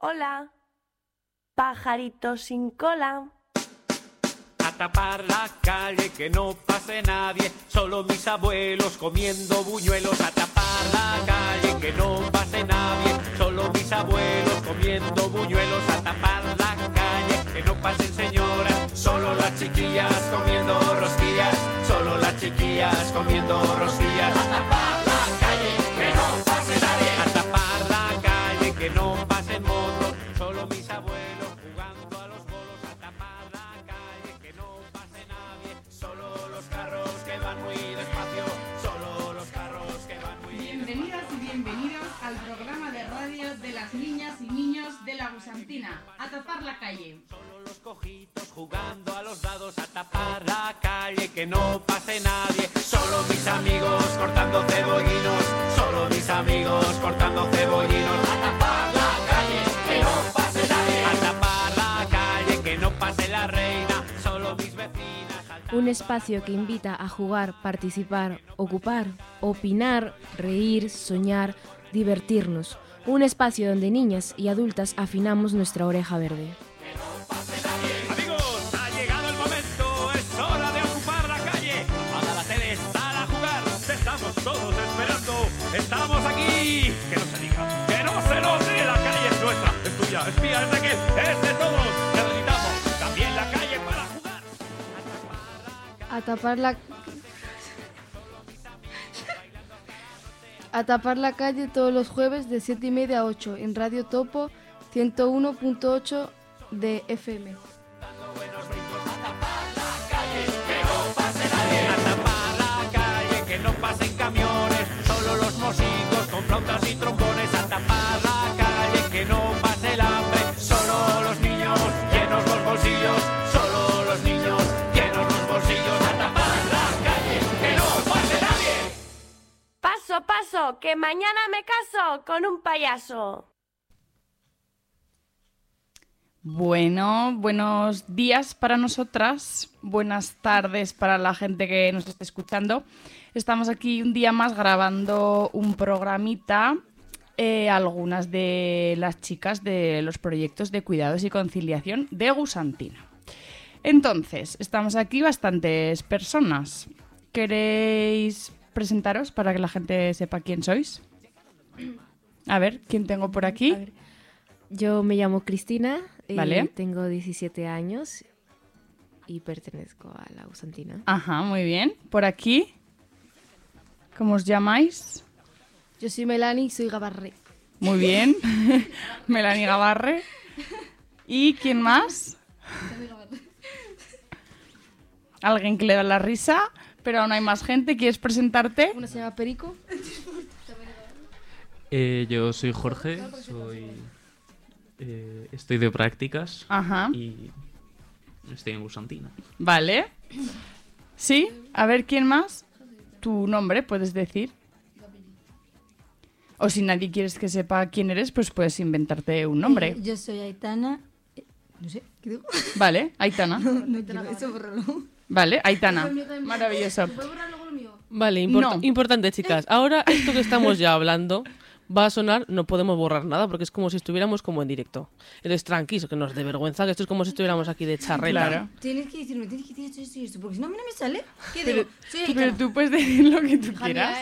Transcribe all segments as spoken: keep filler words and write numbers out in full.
Hola, pajarito sin cola. A tapar la calle, que no pase nadie, solo mis abuelos comiendo buñuelos. A tapar la calle, que no pase nadie, solo mis abuelos comiendo buñuelos. A tapar la calle, que no pasen señoras, solo las chiquillas comiendo rosquillas, solo las chiquillas comiendo rosquillas. A tapar la calle, que no pase nadie. A tapar la calle, que no pasen motos, solo mis abuelos jugando a los bolos. A tapar la calle, que no pase nadie, solo los carros que van muy despacio, solo los carros que van muy despacio. Bienvenidas y bienvenidos al programa de radio de las niñas y niños de la Gusantina. A tapar la calle. Solo los cojitos jugando a los dados. A tapar la calle, que no pase nadie, solo mis amigos cortando cebollinos, solo mis amigos cortando cebollinos. A tapar la calle, que no pase nadie. A tapar la calle, que no pase la reina, solo mis vecinas. Un espacio que invita a jugar, participar, ocupar, opinar, reír, soñar, divertirnos. Un espacio donde niñas y adultas afinamos nuestra oreja verde. Amigos, ha llegado el momento, es hora de ocupar la calle. Apaga la tele, sal a jugar, te estamos todos esperando. Estamos aquí, que no se diga, que no se note, la calle es nuestra, es tuya, es mía, es de aquel, es de todos. Necesitamos también la calle para jugar. A tapar la... A tapar la calle todos los jueves de siete y media a ocho en Radio Topo ciento uno punto ocho de F M. A tapar la calle, que no pasen camiones, solo los músicos con flautas y trombones. A tapar la calle, que no pase el hambre, solo los niños llenos los bolsillos, solo los niños llenos los bolsillos. A tapar la calle, que no pase nadie. Paso, paso, que mañana me caso con un payaso. Bueno, buenos días para nosotras, buenas tardes para la gente que nos esté escuchando. Estamos aquí un día más grabando un programita, eh, algunas de las chicas de los proyectos de cuidados y conciliación de Gusantina. Entonces, estamos aquí bastantes personas. ¿Queréis presentaros para que la gente sepa quién sois? A ver, ¿quién tengo por aquí? A ver, yo me llamo Cristina, eh, Vale. tengo diecisiete años y pertenezco a la Gusantina. Ajá, muy bien. Por aquí, ¿cómo os llamáis? Yo soy Melanie y soy Gabarre. Muy bien. Melanie Gabarre. ¿Y quién más? Alguien que le da la risa, pero aún hay más gente. ¿Quieres presentarte? Una se llama Perico. Eh, yo soy Jorge, soy eh, estoy de prácticas Ajá. y estoy en Gusantina. Vale. Sí, a ver, ¿quién más? Tu nombre, puedes decir. O si nadie quieres que sepa quién eres, pues puedes inventarte un nombre. Eh, yo soy Aitana. Eh, no sé, ¿qué digo? Vale, Aitana. No quiero eso, bórralo. Vale, Aitana. Maravilloso. Vale, import- No. importante, chicas. Ahora, esto que estamos ya hablando va a sonar, no podemos borrar nada porque es como si estuviéramos como en directo. Entonces, tranquilos, que nos dé vergüenza, que esto es como si estuviéramos aquí de charreta. Claro. Tienes que decirme, tienes que decir esto, esto y esto, porque si no, a mí no me sale. ¿Qué Pero, digo? Soy Aitana. pero tú puedes decir lo que tú quieras.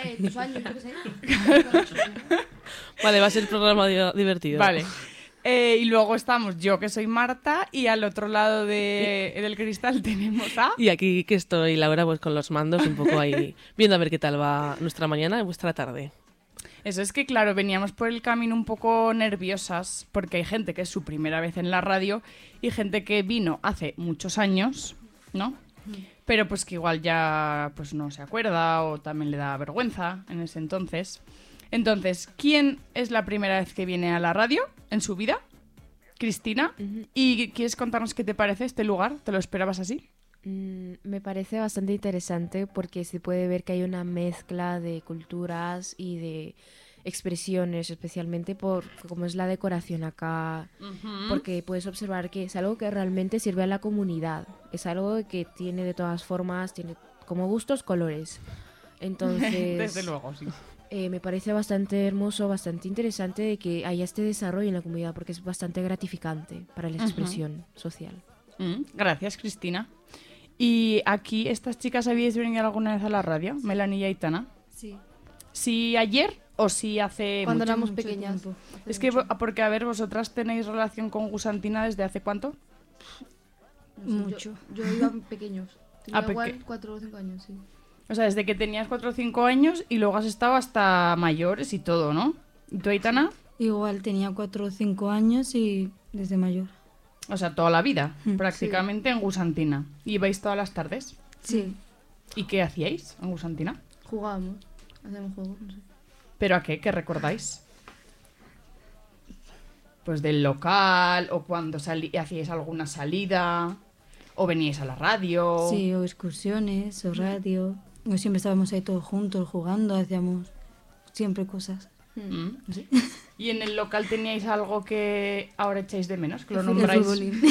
Vale, va a ser programa di- divertido. Vale. Eh, y luego estamos yo, que soy Marta, y al otro lado de, del cristal tenemos a... Y aquí que estoy, Laura, pues con los mandos, un poco ahí, viendo a ver qué tal va nuestra mañana y vuestra tarde. Eso es que, claro, veníamos por el camino un poco nerviosas, porque hay gente que es su primera vez en la radio y gente que vino hace muchos años, ¿no? Pero pues que igual ya pues no se acuerda o también le da vergüenza en ese entonces. Entonces, ¿quién es la primera vez que viene a la radio en su vida? Cristina. Ujú. ¿Y quieres contarnos qué te parece este lugar? ¿Te lo esperabas así? Mm, me parece bastante interesante porque se puede ver que hay una mezcla de culturas y de expresiones, especialmente por cómo es la decoración acá, porque puedes observar que es algo que realmente sirve a la comunidad, es algo que tiene de todas formas, tiene como gustos colores. Entonces, Desde luego, sí. Eh, me parece bastante hermoso, bastante interesante de que haya este desarrollo en la comunidad porque es bastante gratificante para la expresión social. Mm, gracias, Cristina. ¿Y aquí estas chicas habíais venido alguna vez a la radio, Melanie y Aitana? Sí. ¿Sí ayer o sí hace Cuando mucho? éramos mucho pequeñas. tiempo. hace Es que, mucho. vo- porque a ver, vosotras tenéis relación con Gusantina desde hace cuánto? No sé, mucho. Yo, yo iba pequeños. Tenía Ah, peque- igual cuatro o cinco años, sí. O sea, desde que tenías cuatro o cinco años y luego has estado hasta mayores y todo, ¿no? ¿Y tú, Aitana? Igual tenía cuatro o cinco años y desde mayor. O sea, toda la vida, Mm, prácticamente en Gusantina. ¿Y ibais todas las tardes? Sí. ¿Y qué hacíais en Gusantina? Jugábamos. Hacíamos juegos, no sé. ¿Pero a qué? ¿Qué recordáis? Pues del local, o cuando salí- hacíais alguna salida, o veníais a la radio. Sí, o excursiones, o radio. O siempre estábamos ahí todos juntos jugando, hacíamos siempre cosas. Mm. ¿Y en el local teníais algo que ahora echáis de menos? Que lo El nombráis. futbolín.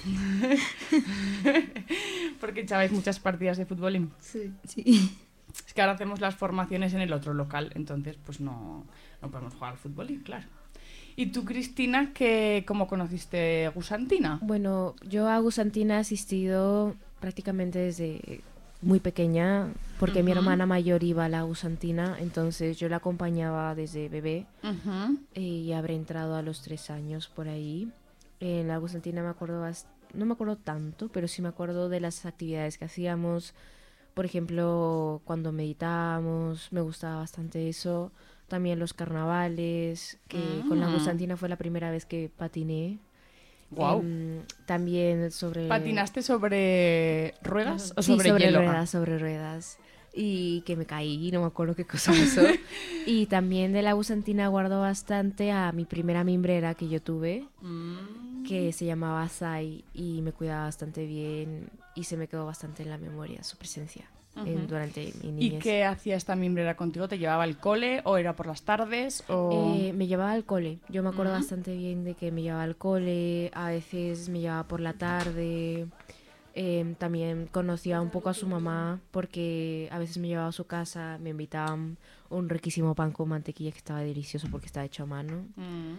Porque echabais muchas partidas de futbolín. Sí. Sí. Es que ahora hacemos las formaciones en el otro local, entonces pues no, no podemos jugar al futbolín, claro. ¿Y tú, Cristina, que cómo conociste Gusantina? Bueno, yo a Gusantina he asistido prácticamente desde muy pequeña porque mi Ujú. hermana mayor iba a la Gusantina, entonces yo la acompañaba desde bebé Ujú. y habré entrado a los tres años por ahí. En la Gusantina me acuerdo, bast- no me acuerdo tanto, pero sí me acuerdo de las actividades que hacíamos. Por ejemplo, cuando meditábamos, me gustaba bastante eso. También los carnavales, que con la Mm. Gusantina fue la primera vez que patiné. Guau. Em, también sobre... ¿Patinaste sobre ruedas o Sí, sobre, sobre hielo? ruedas, sobre ruedas. Y que me caí, no me acuerdo qué cosa pasó. Y también de la Gusantina guardo bastante a mi primera mimbrera que yo tuve, Mm. que se llamaba Sai, y me cuidaba bastante bien y se me quedó bastante en la memoria su presencia en- Ujú. durante mi ¿Y niñez. qué hacía esta mimbrera contigo? ¿Te llevaba al cole o era por las tardes? O... Eh, me llevaba al cole. Yo me acuerdo Ujú. bastante bien de que me llevaba al cole, a veces me llevaba por la tarde. Em, también conocía un poco a su mamá porque a veces me llevaba a su casa, me invitaban un riquísimo pan con mantequilla que estaba delicioso porque estaba hecho a mano. Mm.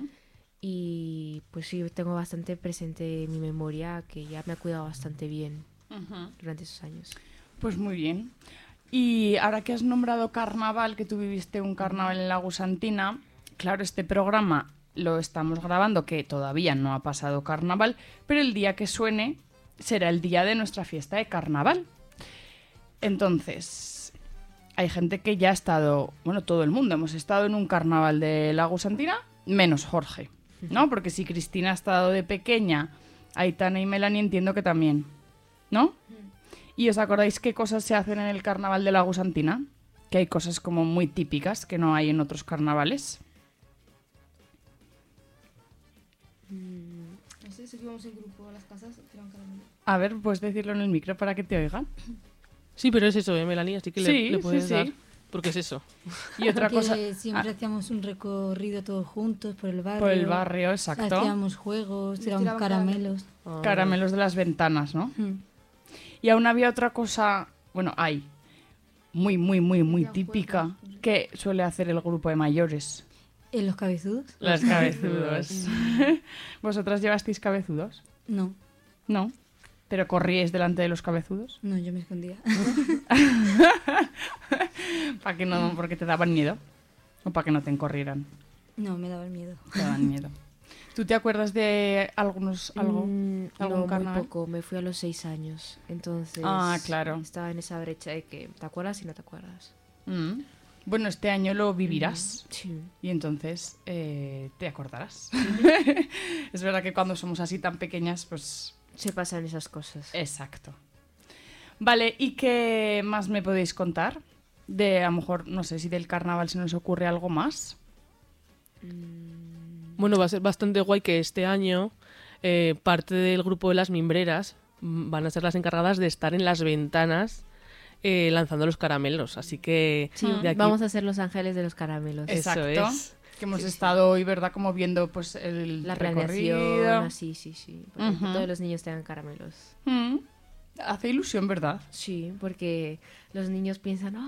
Y pues sí, tengo bastante presente en mi memoria que ya me ha cuidado bastante bien Ujú. durante esos años. Pues muy bien. Y ahora que has nombrado carnaval, que tú viviste un carnaval en la Gusantina, claro, este programa lo estamos grabando, que todavía no ha pasado carnaval, pero el día que suene será el día de nuestra fiesta de carnaval. Entonces, hay gente que ya ha estado, bueno, todo el mundo hemos estado en un carnaval de la Gusantina, menos Jorge, ¿no? Porque si Cristina ha estado de pequeña, Aitana y Melanie entiendo que también, ¿no? ¿Y os acordáis qué cosas se hacen en el carnaval de la Gusantina? Que hay cosas como muy típicas que no hay en otros carnavales. No sé, si íbamos en grupo a las casas, tiraban caramelo. A ver, puedes decirlo en el micro para que te oigan. Sí, pero es eso, ¿eh, Melanie? Así que le, Sí, le sí, puedes sí. dar. Porque es eso. Y otra Que cosa... siempre ah, hacíamos un recorrido todos juntos por el barrio. por el barrio, exacto. Hacíamos juegos, tirábamos Tiraban caramelos. Caramelos de las ventanas, ¿no? Mm. Y aún había otra cosa, bueno, hay, muy, muy, muy, muy Hacían típica, juegos, no sé. que suele hacer el grupo de mayores. ¿En los cabezudos? Las cabezudos. ¿Vosotras llevasteis cabezudos? No, No. ¿Pero corríais delante de los cabezudos? no, yo me escondía. ¿Para que no, porque te daban miedo? ¿O para que no te encorrieran? No, me daba el miedo. Te daban miedo. ¿Tú te acuerdas de algunos, algo? Mm, algún no, muy carnaval? poco. Me fui a los seis años. Entonces Ah, claro. estaba en esa brecha de que te acuerdas y no te acuerdas. Mm. Bueno, este año lo vivirás. Sí. Y entonces eh, te acordarás. Es verdad que cuando somos así tan pequeñas, pues... Se pasan esas cosas. Exacto. Vale, ¿y qué más me podéis contar? De, a lo mejor, no sé si del carnaval se nos ocurre algo más. Bueno, va a ser bastante guay que este año eh, parte del grupo de las mimbreras mm, van a ser las encargadas de estar en las ventanas eh, lanzando los caramelos. Así que Sí, de aquí- vamos a ser los ángeles de los caramelos. Eso Exacto. es. Que hemos estado hoy, ¿verdad? Como viendo pues el La recorrido. planeación, así, sí, sí. Para que Ujú. todos los niños tengan caramelos. Mm. Hace ilusión, ¿verdad? Sí, porque los niños piensan, oh,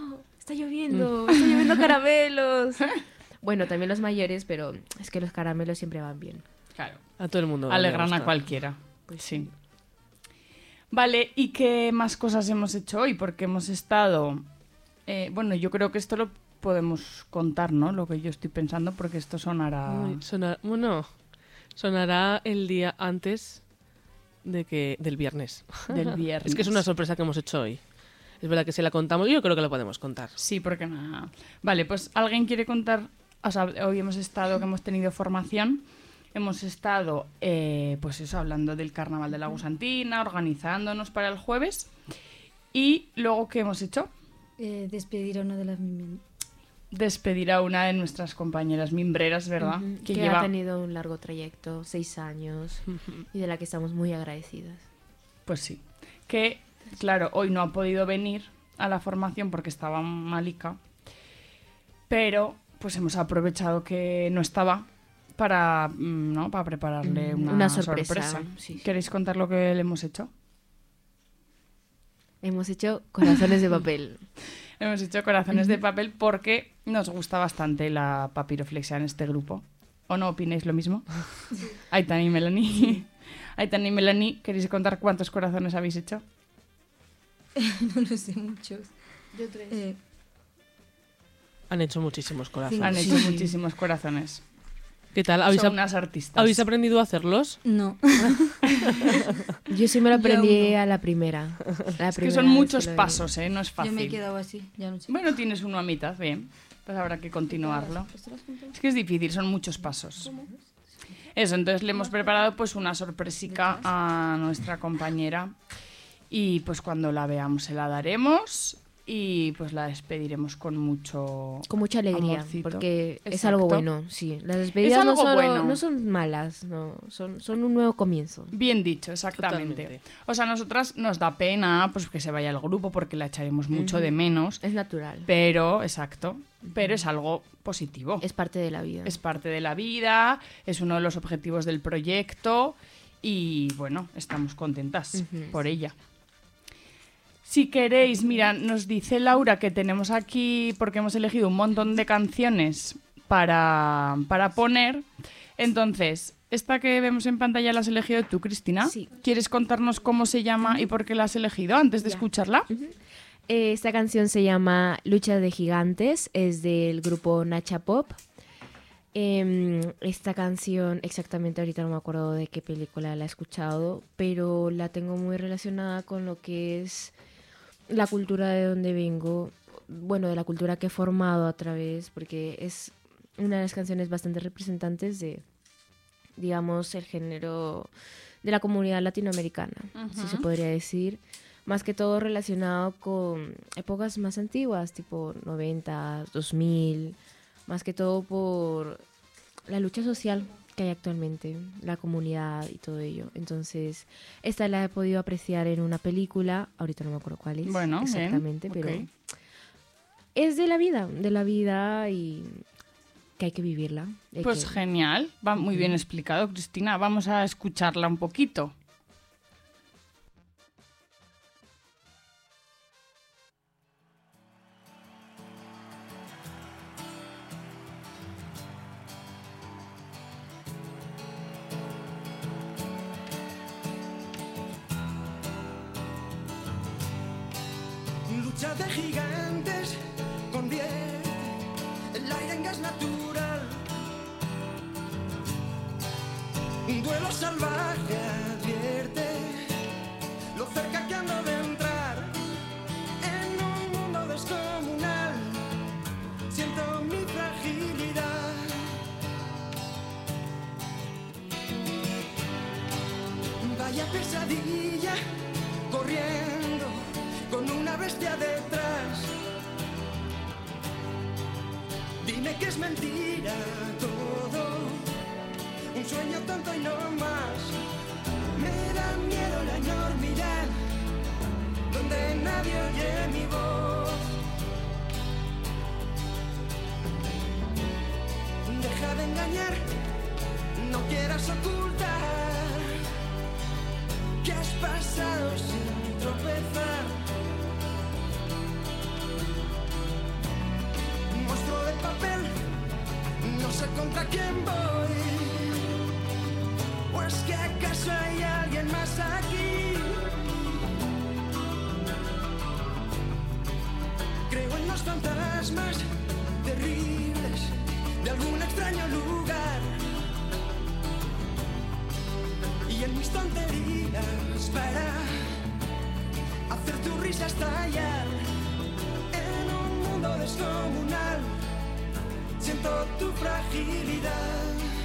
está lloviendo, está lloviendo caramelos. Bueno, también los mayores, pero es que los caramelos siempre van bien. Claro. A todo el mundo. Alegran le a gusta. cualquiera. Pues sí. Vale, ¿y qué más cosas hemos hecho hoy? Porque hemos estado... eh, bueno, yo creo que esto lo podemos contar, ¿no? Lo que yo estoy pensando, porque esto sonará... Uy, sonar- bueno, sonará el día antes de que del viernes. Del viernes. Es que es una sorpresa que hemos hecho hoy. Es verdad que si la contamos, yo creo que la podemos contar. Sí, porque nada. Vale, pues ¿alguien quiere contar? O sea, hoy hemos estado, que hemos tenido formación, hemos estado, eh, pues eso, hablando del Carnaval de la Gusantina, organizándonos para el jueves. Y luego, ¿qué hemos hecho? Eh, despedir a una de las mim- Despedir a una de nuestras compañeras mimbreras, ¿verdad? Ujú, Que que lleva... ha tenido un largo trayecto, seis años, y de la que estamos muy agradecidas. Pues sí. Que, claro, hoy no ha podido venir a la formación porque estaba malica, pero pues hemos aprovechado que no estaba para, mm, ¿no? para prepararle Mm, una, una sorpresa, sí. ¿Queréis contar lo que le hemos hecho? Hemos hecho corazones de papel. Hemos hecho corazones de papel porque nos gusta bastante la papiroflexia en este grupo. ¿O no opináis lo mismo? Aitana y Melanie. Aitana y Melanie, ¿queréis contar cuántos corazones habéis hecho? no lo sé, muchos. Yo tres. Eh, Han hecho muchísimos corazones. Han hecho Sí. muchísimos corazones. ¿Qué tal? ¿Habéis, Son ap- unas artistas. ¿Habéis aprendido a hacerlos? no. Yo sí me lo Yo aprendí no. a la primera. La Es que primera son vez muchos que lo vi. pasos, ¿eh? No es Yo fácil. me he quedado así, ya no sé. Bueno, tienes uno a mitad, bien. Pues habrá que continuarlo. ¿Esto lo has contado? Es que es difícil, son muchos pasos. Eso, entonces le hemos preparado pues una sorpresica a nuestra compañera y pues cuando la veamos se la daremos y pues la despediremos con mucho... Con mucha alegría, Amorcito. porque es Exacto. algo bueno, sí. Las despedidas no algo son, bueno. no son malas, no, son, son un nuevo comienzo. Bien dicho, exactamente. Totalmente. O sea, a nosotras nos da pena pues que se vaya el grupo porque la echaremos mucho Ujú. de menos, Es natural, pero, exacto, pero es algo positivo. es parte de la vida. Es parte de la vida, es uno de los objetivos del proyecto y bueno, estamos contentas Ujú. por ella. Si queréis, mira, nos dice Laura que tenemos aquí, porque hemos elegido un montón de canciones para, para poner. Entonces, esta que vemos en pantalla la has elegido tú, Cristina. Sí. ¿Quieres contarnos cómo se llama y por qué la has elegido antes de Ya. escucharla? Eh, Esta canción se llama Lucha de Gigantes, es del grupo Nacha Pop. Em, esta canción, exactamente ahorita no me acuerdo de qué película la he escuchado, pero la tengo muy relacionada con lo que es la cultura de donde vengo, bueno, de la cultura que he formado a través, porque es una de las canciones bastante representantes de, digamos, el género de la comunidad latinoamericana, si se podría decir. Más que todo relacionado con épocas más antiguas, tipo noventa, dos mil, más que todo por la lucha social que hay actualmente, la comunidad y todo ello. Entonces, esta la he podido apreciar en una película, ahorita no me acuerdo cuál es Bueno, bien, exactamente, pero ok. es de la vida, de la vida y que hay que vivirla. hay Pues que- genial, va muy bien explicado, Cristina. Vamos a escucharla un poquito. Lucha de gigantes, convierte el aire en gas natural. Un duelo salvaje advierte lo cerca que ando de entrar en un mundo descomunal. Siento mi fragilidad. Vaya pesadilla, corriendo con una bestia detrás. Dime que es mentira todo, un sueño tonto y no más. Me da miedo la enormidad, donde nadie oye mi voz. Deja de engañar, no quieras ocultar que has pasado sin tropezar. sé contra quién voy. ¿O es que acaso hay alguien más aquí? Creo en los fantasmas terribles de algún extraño lugar y en mis tonterías para hacer tu risa estallar. En un mundo descomunal siento tu fragilidad.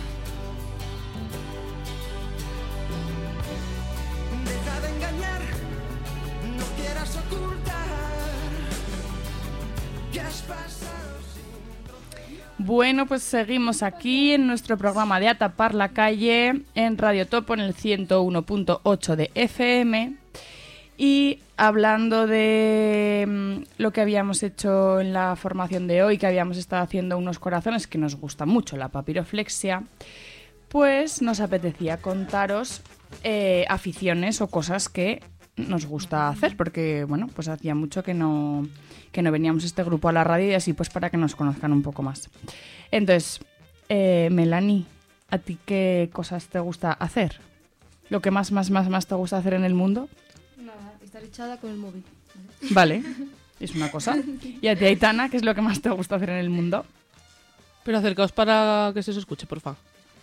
Deja de engañar, no quieras ocultar que has pasado sin... Bueno, pues seguimos aquí en nuestro programa de A Tapar la Calle en Radio Topo en el ciento uno punto ocho de F M. Y hablando de mm, lo que habíamos hecho en la formación de hoy, que habíamos estado haciendo unos corazones que nos gusta mucho, la papiroflexia, pues nos apetecía contaros eh, aficiones o cosas que nos gusta hacer, porque bueno, pues hacía mucho que no, que no veníamos este grupo a la radio y así pues para que nos conozcan un poco más. Entonces, eh, Melanie, ¿a ti qué cosas te gusta hacer? ¿Lo que más, más, más, más te gusta hacer en el mundo? Nada, estar echada con el móvil. Vale, es una cosa. ¿Y a ti, Aitana, qué es lo que más te gusta hacer en el mundo? Pero acercaos para que se os escuche, porfa.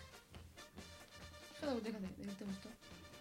¿Qué te hace? ¿Qué te gustó?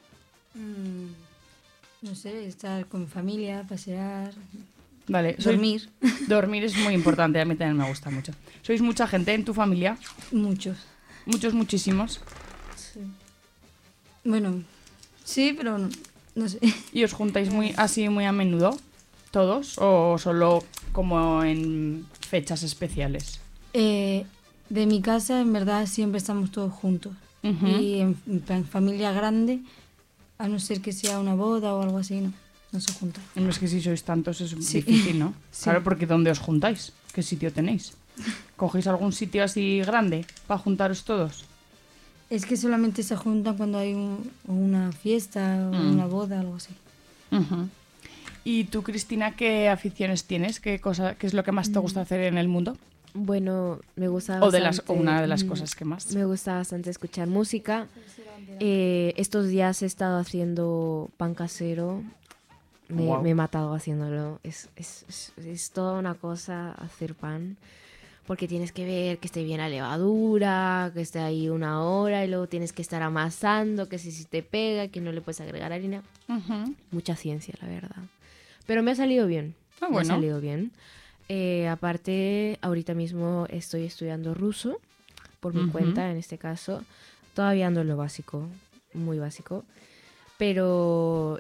Mm, no sé, estar con mi familia, pasear, Vale, sois- dormir. Dormir es muy importante, a mí también me gusta mucho. ¿Sois mucha gente en tu familia? Muchos. Muchos, muchísimos. Sí. Bueno, sí, pero no, no sé. ¿Y os juntáis muy así muy a menudo? ¿Todos? ¿O solo como en fechas especiales? Eh, de mi casa, en verdad, siempre estamos todos juntos. Ujú. Y en, en plan, familia grande, a no ser que sea una boda o algo así, no, no se junta. No, es que si sois tantos es Sí. difícil, ¿no? Sí. Claro, porque ¿dónde os juntáis? ¿Qué sitio tenéis? ¿Cogéis algún sitio así grande para juntaros todos? Es que solamente se juntan cuando hay un- una fiesta o Mm. una boda, algo así. Ujú. ¿Y tú, Cristina, qué aficiones tienes? ¿Qué, cosa, qué es lo que más te gusta hacer en el mundo? Bueno, me gusta O de las, o bastante, una de las mm, cosas que más. Me gusta bastante escuchar música. Eh, estos días he estado haciendo pan casero. Me, Guau. me he matado haciéndolo. Es, es, es, es toda una cosa hacer pan. Porque tienes que ver que esté bien la levadura, que esté ahí una hora y luego tienes que estar amasando, que si, si te pega, que no le puedes agregar harina. Ujú. Mucha ciencia, la verdad. Pero me ha salido bien. Ah, Me bueno. ha salido bien. Eh, aparte, ahorita mismo estoy estudiando ruso por mi Ujú. cuenta, en este caso. Todavía ando en lo básico, muy básico. Pero,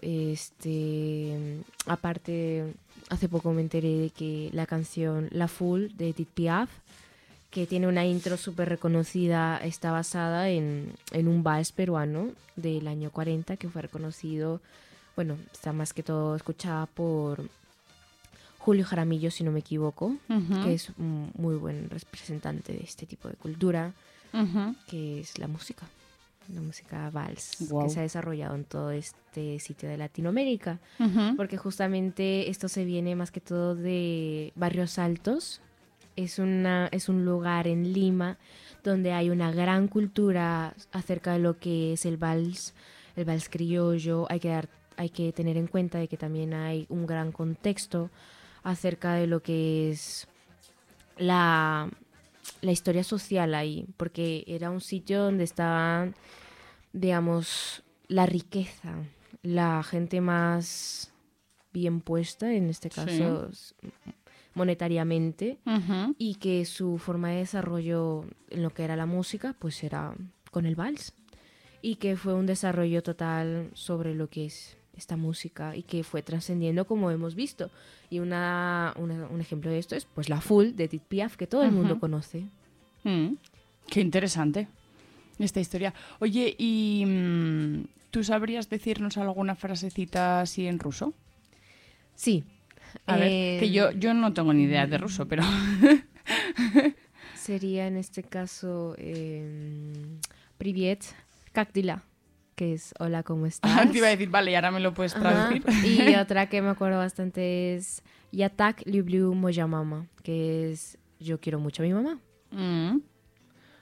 este, aparte, hace poco me enteré de que la canción La Foule de Edith Piaf, que tiene una intro súper reconocida, está basada en, en un vals peruano del año cuarenta que fue reconocido, bueno, está más que todo escuchada por Julio Jaramillo, si no me equivoco, Ujú. que es un muy buen representante de este tipo de cultura, Ujú. que es la música, la música vals, Guau. que se ha desarrollado en todo este sitio de Latinoamérica, Ujú. porque justamente esto se viene más que todo de Barrios Altos. Es, una, es un lugar en Lima donde hay una gran cultura acerca de lo que es el vals, el vals criollo. Hay que, dar, hay que tener en cuenta de que también hay un gran contexto acerca de lo que es la, la historia social ahí, porque era un sitio donde estaban, digamos, la riqueza, la gente más bien puesta, en este caso s- monetariamente, Ujú. y que su forma de desarrollo en lo que era la música, pues era con el vals, y que fue un desarrollo total sobre lo que es esta música y que fue trascendiendo como hemos visto. Y una, una- un ejemplo de esto es pues La Foule de Edith Piaf, que todo el mundo Ujú. conoce. Mm, qué interesante esta historia. Oye, ¿y mm, tú sabrías decirnos alguna frasecita así en ruso? Sí. A ver, Eh, que yo, yo no tengo ni idea de ruso, pero... Sería en este caso eh, Privet, как dela, que es hola, ¿cómo estás? Te iba a decir, vale, y ahora me lo puedes Ajá. traducir. Y otra que me acuerdo bastante es Я так люблю moja mama, que es yo quiero mucho a mi mamá. Mm.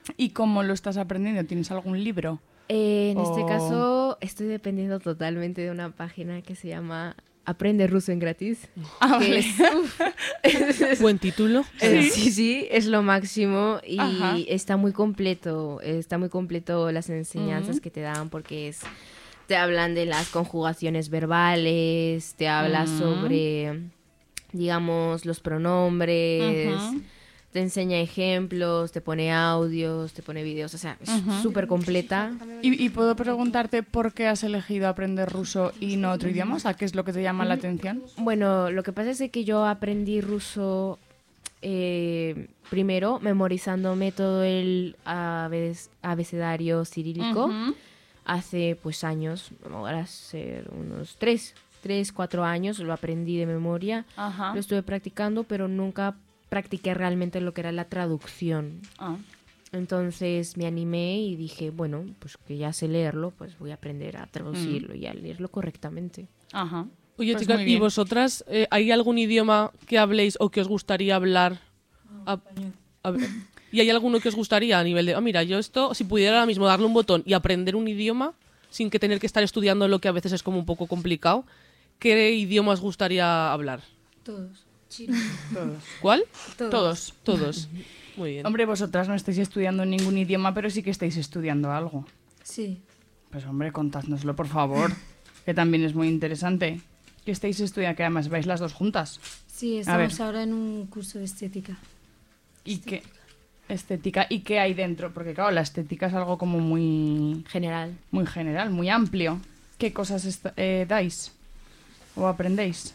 ¿Y cómo lo estás aprendiendo? ¿Tienes algún libro? Eh, en O- este caso estoy dependiendo totalmente de una página que se llama Aprende Ruso en Gratis. Ah, que vale. es, uf. Buen título. Eh, sí, sí, es lo máximo y Ajá. está muy completo, está muy completo las enseñanzas Ujú. que te dan porque es, te hablan de las conjugaciones verbales, te habla Ujú. sobre, digamos, los pronombres, Ujú. te enseña ejemplos, te pone audios, te pone videos, o sea, es Ujú. súper completa. ¿Y, y puedo preguntarte por qué has elegido aprender ruso y no otro idioma? O sea, ¿qué es lo que te llama la atención? Bueno, lo que pasa es de que yo aprendí ruso eh, primero memorizándome todo el abes- abecedario cirílico Ujú. hace pues años, ahora ser unos tres, tres, cuatro años, lo aprendí de memoria, Ajá. lo estuve practicando, pero nunca practiqué realmente lo que era la traducción. Ah. Entonces me animé y dije, bueno, pues que ya sé leerlo, pues voy a aprender a traducirlo y a leerlo correctamente. Ajá. Oye, Pues chicas, muy ¿y bien. vosotras eh, hay algún idioma que habléis o que os gustaría hablar? A- a ver, ¿Y hay alguno que os gustaría a nivel de, ah, mira, yo esto, si pudiera ahora mismo darle un botón y aprender un idioma sin que tener que estar estudiando lo que a veces es como un poco complicado, ¿qué idioma os gustaría hablar? Todos. Todos. ¿Cuál? Todos. Todos. Muy bien. Hombre, vosotras no estáis estudiando ningún idioma, pero sí que estáis estudiando algo. Sí. Pues hombre, contádnoslo, por favor, que también es muy interesante. Que estáis estudiando, que además vais las dos juntas. Sí, A ver. estamos ahora en un curso de estética. ¿Y qué? Estética. ¿Y qué hay dentro? Porque claro, la estética es algo como muy... General. Muy general, muy amplio. ¿Qué cosas esta- eh, dais? ¿O aprendéis?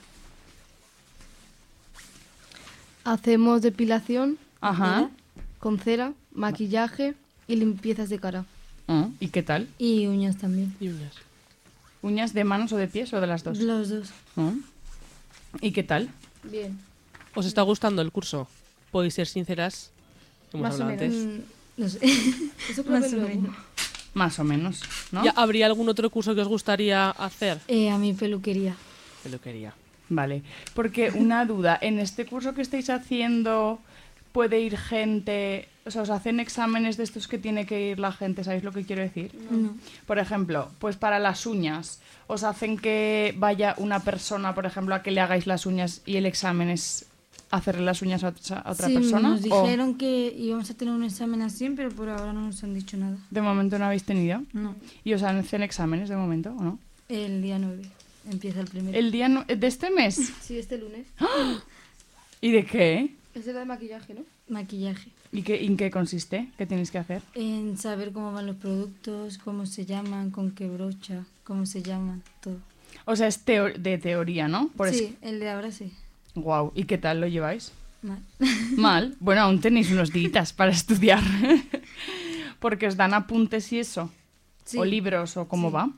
Hacemos depilación Ajá. con cera, maquillaje y limpiezas de cara. Ah, ¿y qué tal? Y uñas también. Y uñas. ¿Uñas de manos o de pies o de las dos? Los dos. Ah. ¿Y qué tal? Bien. ¿Os está gustando el curso? Podéis ser sinceras. Hemos Más o hablado menos. antes. Mm, no sé. Eso creo Más que o luego. menos. Más o menos, ¿no? ¿Ya habría algún otro curso que os gustaría hacer? Eh, a mi peluquería. Peluquería. Vale, porque una duda, en este curso que estáis haciendo puede ir gente, o sea, os hacen exámenes de estos que tiene que ir la gente, ¿sabéis lo que quiero decir? No. Por ejemplo, pues para las uñas, os hacen que vaya una persona, por ejemplo, a que le hagáis las uñas y el examen es hacerle las uñas a otra, a otra Sí, persona. nos ¿O dijeron que íbamos a tener un examen así, pero por ahora no nos han dicho nada. de momento no habéis tenido? No. ¿Y os hacen exámenes de momento o no? El día nueve empieza el primero. ¿El día no- de este mes? Sí, este lunes. ¿Y de qué? Es de maquillaje, ¿no? Maquillaje. ¿Y qué, en qué consiste? ¿Qué tenéis que hacer? En saber cómo van los productos, cómo se llaman, con qué brocha, cómo se llaman, todo. O sea, es teo- de teoría, ¿no? Por Sí, el de ahora sí. Wow. ¿Y qué tal lo lleváis? Mal. Mal. Bueno, aún tenéis unos días para estudiar. Porque os dan apuntes y eso. Sí. O libros o cómo Sí. va.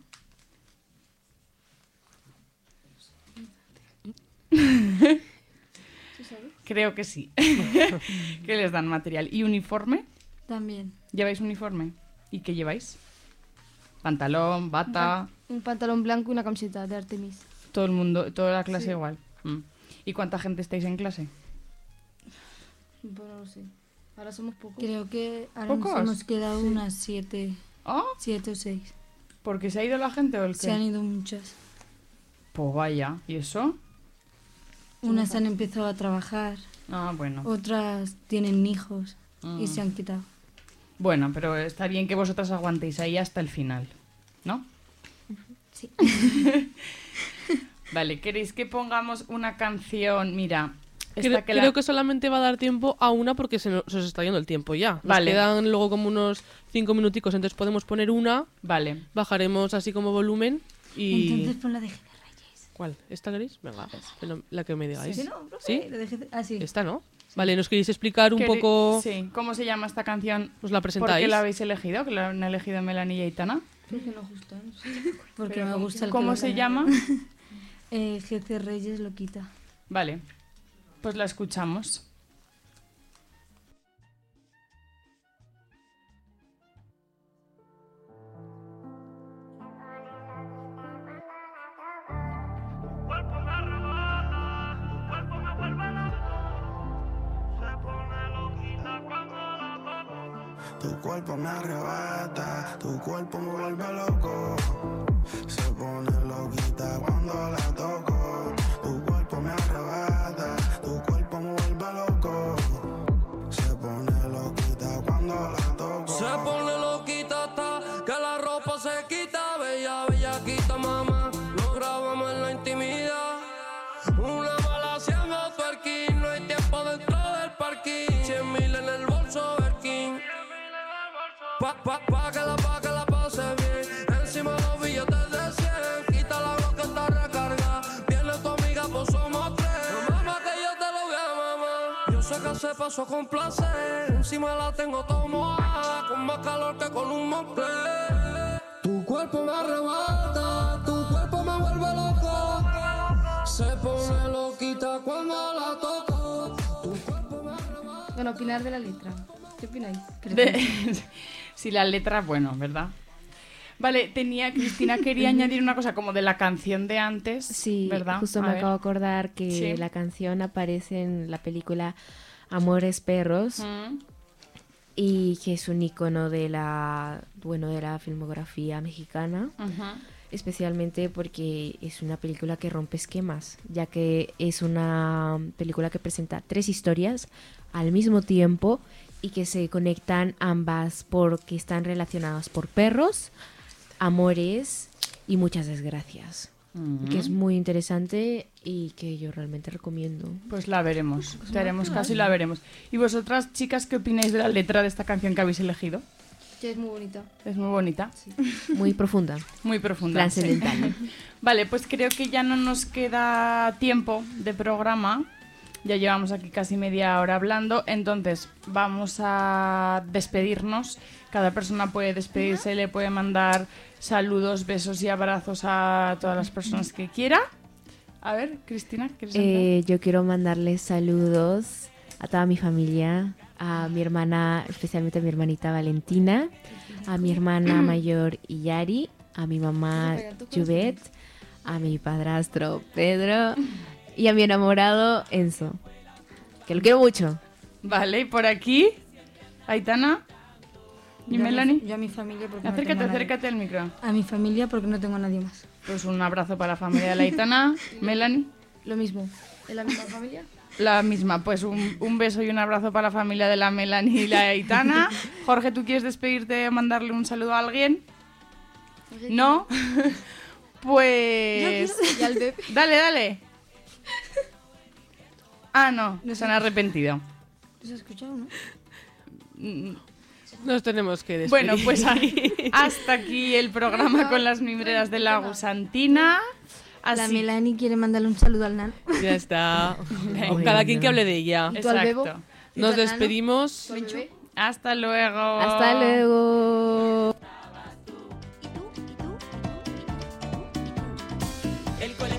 Creo que sí. Que les dan material. ¿Y uniforme? También. ¿Lleváis uniforme? ¿Y qué lleváis? Pantalón, bata, Un pantalón blanco y una camiseta de Artemis. todo el mundo, toda la clase Sí. igual. Mm. ¿Y cuánta gente estáis en clase? Pues no lo sé. Ahora somos pocos. Creo que ahora ¿Pocos? nos hemos quedado unas siete, ¿Oh? siete o seis. ¿Porque se ha ido la gente o el Se qué? han ido muchas. Pues vaya. ¿Y eso? Unas han empezado a trabajar, Ah, bueno. otras tienen hijos y Mm. se han quitado. Bueno, pero está bien que vosotras aguantéis ahí hasta el final, ¿no? Sí. Vale, ¿queréis que pongamos una canción? Mira, esta Creo, que la- creo que solamente va a dar tiempo a una porque se nos, se os está yendo el tiempo ya. Nos Vale. quedan luego como unos cinco minuticos, entonces podemos poner una, Vale, bajaremos así como volumen y... Entonces pon la de G D Reyes. ¿Cuál? ¿Esta queréis? Venga, pero la que me digáis. Sí, no, profe, ¿Sí? la de G D Ah, sí. Esta, ¿no? Vale, ¿nos queréis explicar un ¿Quere- poco? Sí, ¿cómo se llama esta canción? ¿Os la ¿Por qué presentáis? la habéis elegido? ¿Que la han elegido Melanie y Aitana? Porque nos gusta, no sé. Porque me gusta el que ¿Cómo lo se canta. llama? Eh, G C Reyes lo quita. Vale, pues la escuchamos. Tu cuerpo me arrebata, tu cuerpo me vuelve loco. Se pone loquita cuando la toco. Tu cuerpo me arrebata, tu cuerpo me vuelve loco. Se pone loquita cuando la toco. Se pone loquita hasta que la ropa se quita. Bella, bella, quita, mamá. Lo grabamos en la intimidad. Una bala haciendo twerking. No hay tiempo dentro del parking. Cien mil en el bolso Birkin. Pa, pa, pa que la, pa que la pase bien. Encima los billetes de cien. Quita la voz que está recarga. Viene tu amiga, pues somos tres. No, mamá, que yo te lo voy a mamá. Yo sé que se pasó con placer. Encima la tengo todo mojada. Con más calor que con un mocle. Tu cuerpo me arrebata. Tu cuerpo me vuelve loco. Se pone loquita cuando la toco. Tu cuerpo me arrebata. Bueno, opinar de la letra. ¿Qué opináis? De- sí, la letra, bueno, ¿verdad? Vale, tenía, Cristina quería añadir una cosa como de la canción de antes, Sí, ¿verdad? justo A me ver. acabo de acordar que Sí. la canción aparece en la película Amores Perros Mm. y que es un icono de la, bueno, de la filmografía mexicana, Ujú. especialmente porque es una película que rompe esquemas, ya que es una película que presenta tres historias al mismo tiempo y que se conectan ambas porque están relacionadas por perros, amores y muchas desgracias. Mm. Que es muy interesante y que yo realmente recomiendo. Pues la veremos, te haremos caso y la veremos. ¿Y vosotras, chicas, qué opináis de la letra de esta canción que habéis elegido? Que es muy bonita. Es muy bonita, Muy profunda, muy profunda. trascendental. sí. Vale, pues creo que ya no nos queda tiempo de programa. Ya llevamos aquí casi media hora hablando, entonces vamos a despedirnos. Cada persona puede despedirse, le puede mandar saludos, besos y abrazos a todas las personas que quiera. A ver, Cristina, ¿quieres empezar? Eh, yo quiero mandarles saludos a toda mi familia, a mi hermana, especialmente a mi hermanita Valentina, a mi hermana mayor Iyari, a mi mamá Juvet, a mi padrastro Pedro y a mi enamorado Enzo, que lo quiero mucho. Vale, y por aquí, Aitana y Yo a mi- Melanie. Yo a mi familia porque no Acércate, tengo a nadie. acércate al micro. A mi familia porque no tengo a nadie más. Pues un abrazo para la familia de la Aitana. Melanie, Lo mismo. ¿En la misma familia? la misma. Pues un, un beso y un abrazo para la familia de la Melanie y la Aitana. Jorge, ¿tú quieres despedirte o mandarle un saludo a alguien? ¿No? Pues... Y al bebé. Dale, dale. Ah, no, se han arrepentido. ¿Os has escuchado, no? Mm, Nos tenemos que despedir. Bueno, pues a- hasta aquí el programa con las mimbreras de la gusantina. La Así, Melanie quiere mandarle un saludo al Nan. Ya está. Venga. Cada quien que hable de ella. ¿Y tú al bebo? exacto. Nos ¿Y tu hermano? despedimos. ¿Tu bebé? Hasta luego. Hasta luego. El colegio